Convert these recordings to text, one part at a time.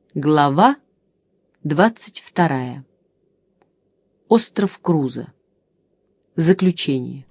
Глава 22. Остров Круза. Заключение.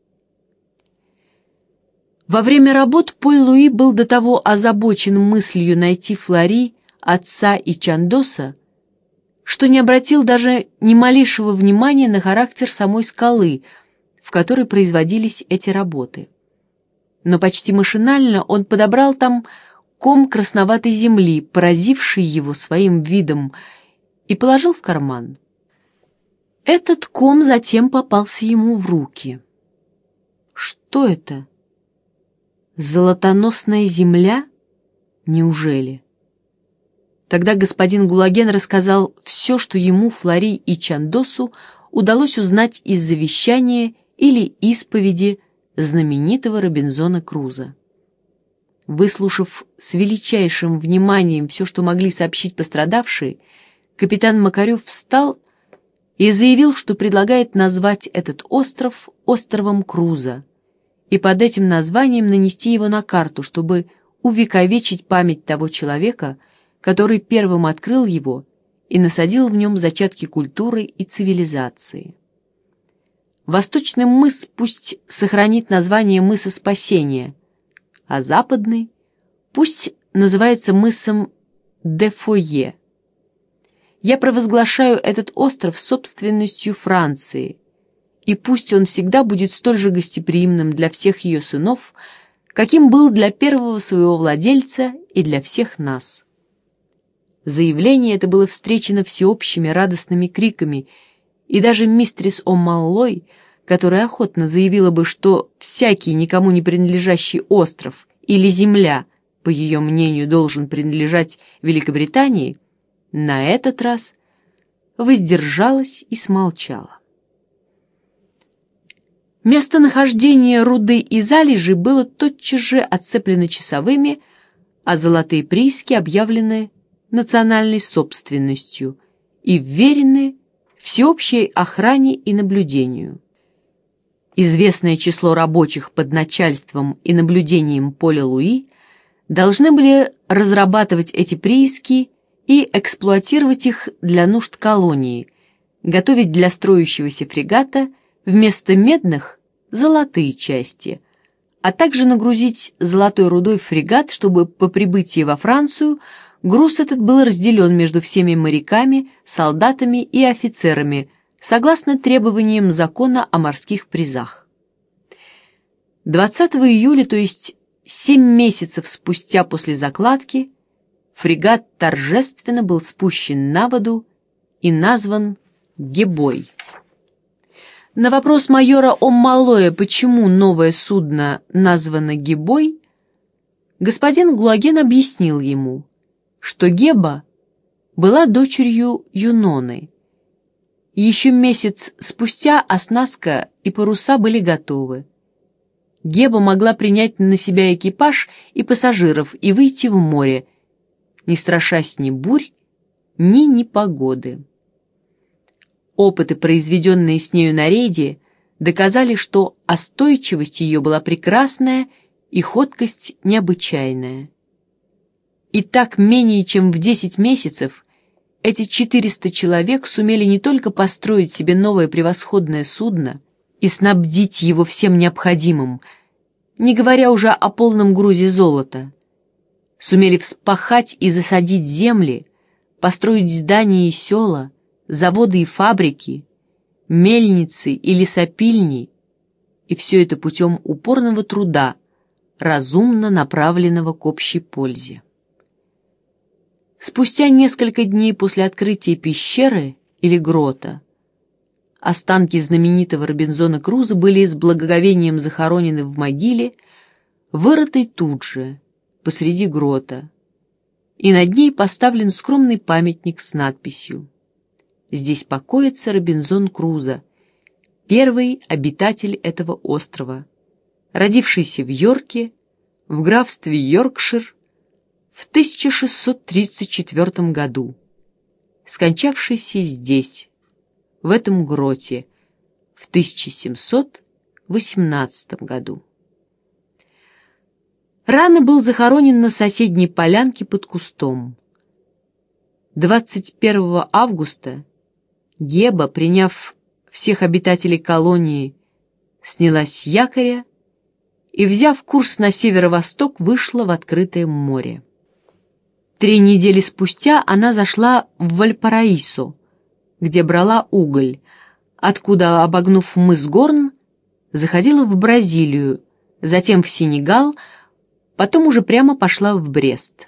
Во время работ Поль-Луи был до того озабочен мыслью найти Флори, отца и Чандоса, что не обратил даже ни малейшего внимания на характер самой скалы, в которой производились эти работы. Но почти машинально он подобрал там ком красноватой земли, поразивший его своим видом, и положил в карман. Этот ком затем попался ему в руки. Что это? Золотоносная земля? Неужели? Тогда господин Гулаген рассказал все, что ему, Флори и Чандосу удалось узнать из завещания или исповеди знаменитого Робинзона Круза. Выслушав с величайшим вниманием все, что могли сообщить пострадавшие, капитан Макарев встал и заявил, что предлагает назвать этот остров островом Круза и под этим названием нанести его на карту, чтобы увековечить память того человека, который первым открыл его и насадил в нем зачатки культуры и цивилизации. Восточный мыс пусть сохранит название мыса Спасения, а западный пусть называется мысом Де-Фойе. Я провозглашаю этот остров собственностью Франции, и пусть он всегда будет столь же гостеприимным для всех ее сынов, каким был для первого своего владельца и для всех нас. Заявление это было встречено всеобщими радостными криками, и даже мистрис О'Маллой, которая охотно заявила бы, что всякий никому не принадлежащий остров или земля, по ее мнению, должен принадлежать Великобритании, на этот раз воздержалась и смолчала. Местонахождение руды и залежи было тотчас же отцеплено часовыми, а золотые прииски объявлены национальной собственностью и вверены всеобщей охране и наблюдению. Известное число рабочих под начальством и наблюдением Поля-Луи должны были разрабатывать эти прииски и эксплуатировать их для нужд колонии, готовить для строящегося фрегата вместо медных золотые части, а также нагрузить золотой рудой фрегат, чтобы по прибытии во Францию груз этот был разделен между всеми моряками, солдатами и офицерами, согласно требованиям закона о морских призах. 20 июля, то есть 7 месяцев спустя после закладки, фрегат торжественно был спущен на воду и назван Гебой. На вопрос майора О'Маллоя, почему новое судно названо Гебой, господин Гулаген объяснил ему, что Геба была дочерью Юноны. Еще месяц спустя оснастка и паруса были готовы. Геба могла принять на себя экипаж и пассажиров и выйти в море, не страшась ни бурь, ни непогоды. Опыты, произведенные с нею на рейде, доказали, что остойчивость ее была прекрасная и ходкость необычайная. И так менее чем в 10 месяцев эти 400 человек сумели не только построить себе новое превосходное судно и снабдить его всем необходимым, не говоря уже о полном грузе золота, сумели вспахать и засадить земли, построить здания и села, заводы и фабрики, мельницы и лесопильни, и все это путем упорного труда, разумно направленного к общей пользе. Спустя несколько дней после открытия пещеры или грота останки знаменитого Робинзона Круза были с благоговением захоронены в могиле, вырытой тут же, посреди грота, и над ней поставлен скромный памятник с надписью: «Здесь покоится Робинзон Крузо, первый обитатель этого острова, родившийся в Йорке, в графстве Йоркшир, в 1634 году, скончавшийся здесь, в этом гроте, в 1718 году». Рано был захоронен на соседней полянке под кустом. 21 августа Геба, приняв всех обитателей колонии, снялась с якоря и, взяв курс на северо-восток, вышла в открытое море. 3 недели спустя она зашла в Вальпараисо, где брала уголь, откуда, обогнув мыс Горн, заходила в Бразилию, затем в Сенегал, потом уже прямо пошла в Брест.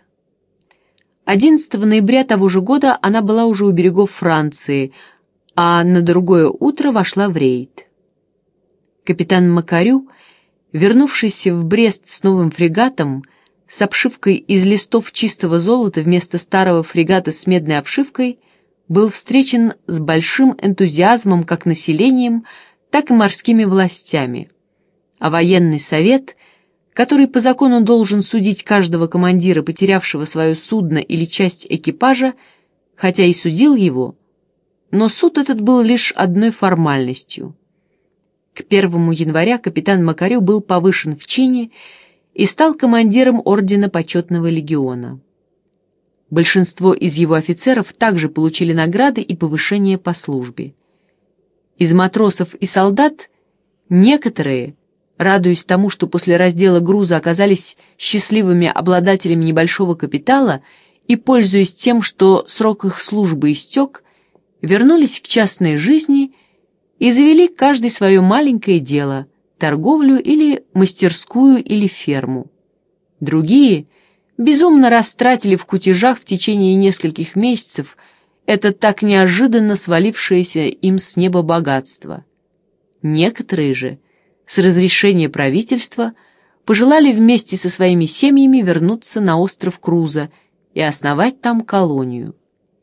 11 ноября того же года она была уже у берегов Франции, а на другое утро вошла в рейд. Капитан Макарю, вернувшийся в Брест с новым фрегатом, с обшивкой из листов чистого золота вместо старого фрегата с медной обшивкой, был встречен с большим энтузиазмом как населением, так и морскими властями, а военный совет, который по закону должен судить каждого командира, потерявшего свое судно или часть экипажа, хотя и судил его, но суд этот был лишь одной формальностью. К 1 января капитан Макарю был повышен в чине и стал командиром ордена Почетного легиона. Большинство из его офицеров также получили награды и повышения по службе. Из матросов и солдат некоторые, радуясь тому, что после раздела груза оказались счастливыми обладателями небольшого капитала и, пользуясь тем, что срок их службы истек, вернулись к частной жизни и завели каждый свое маленькое дело, торговлю или мастерскую или ферму. Другие безумно растратили в кутежах в течение нескольких месяцев это так неожиданно свалившееся им с неба богатство. Некоторые же, с разрешения правительства, пожелали вместе со своими семьями вернуться на остров Круза и основать там колонию.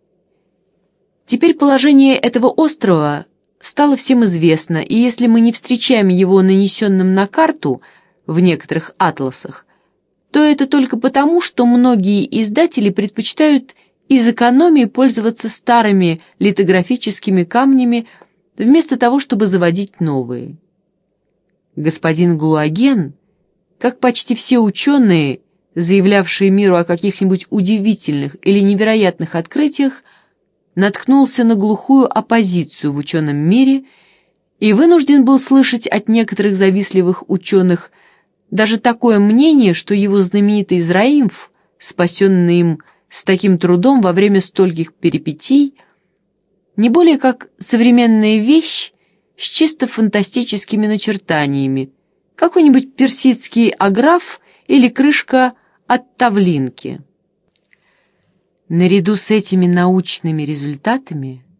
Теперь положение этого острова стало всем известно, и если мы не встречаем его нанесенным на карту в некоторых атласах, то это только потому, что многие издатели предпочитают из экономии пользоваться старыми литографическими камнями вместо того, чтобы заводить новые. Господин Глуаген, как почти все ученые, заявлявшие миру о каких-нибудь удивительных или невероятных открытиях, наткнулся на глухую оппозицию в ученом мире и вынужден был слышать от некоторых завистливых ученых даже такое мнение, что его знаменитый Зраимф, спасенный им с таким трудом во время стольких перипетий, не более как современная вещь с чисто фантастическими начертаниями, какой-нибудь персидский аграф или крышка от тавлинки. Наряду с этими научными результатами